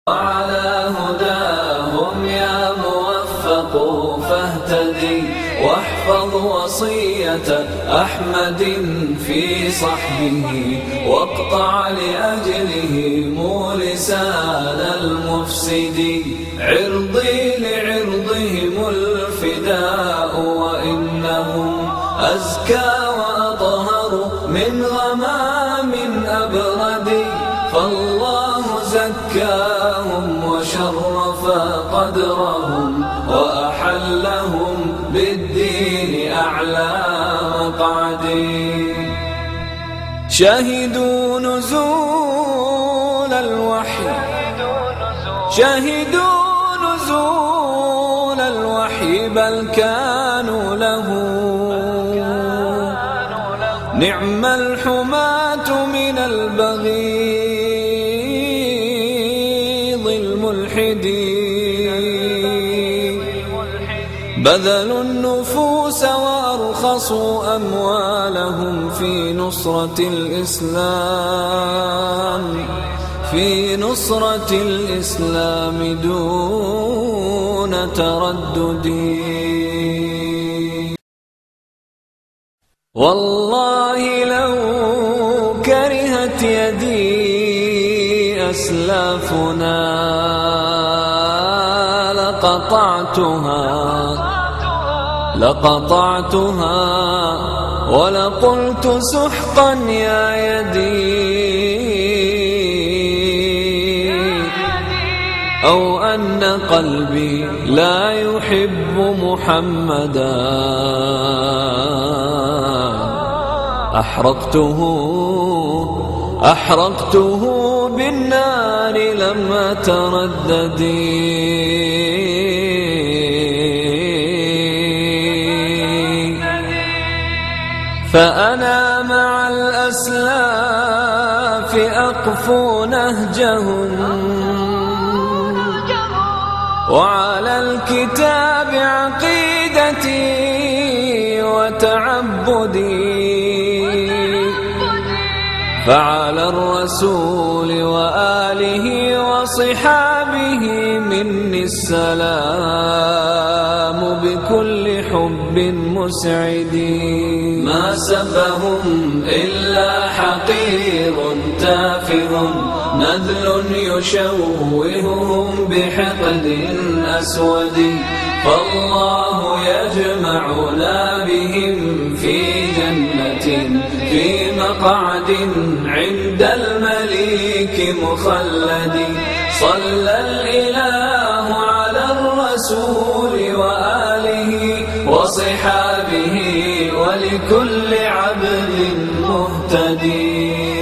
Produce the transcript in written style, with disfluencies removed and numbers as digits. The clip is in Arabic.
وعلى هداهم يا موفق فاهتدي واحفظ وصية أحمد في صحبه واقطع لأجلهم لسان المفسد. عرضي لعرضهم الفداء وإنهم أزكى وأطهر من غمام أبرد. فالله زكاهم وشرف قدرهم وأحلهم بالدين أعلى مقعد. شهدوا نزول الوحي بل كانوا له نعم الحماة من البغيض الملحدين. بذلوا النفوس وأرخصوا أموالهم في نصرة الإسلام دون تردد. والله لو كرهت يدي أسلافنا لقطعتها ولقلت سحقا يا يدي أو أن قلبي لا يحب محمدا أحرقته بالنار لم أتردد. فأنا مع الأسلاف أقفو نهجهم وعلى الكتاب عقيدتي وتعبدي. فعلى الرسول وآله وصحابه مني السلام بكل حب مسعد. ما سبهم إلا حقير تافه نذل يشوههم بحقد أسود. فالله يجمعنا بهم في جنة في مقعد عند المليك مخلد. صلى الإله على الرسول وآله وصحابه ولكل عبد مهتدي.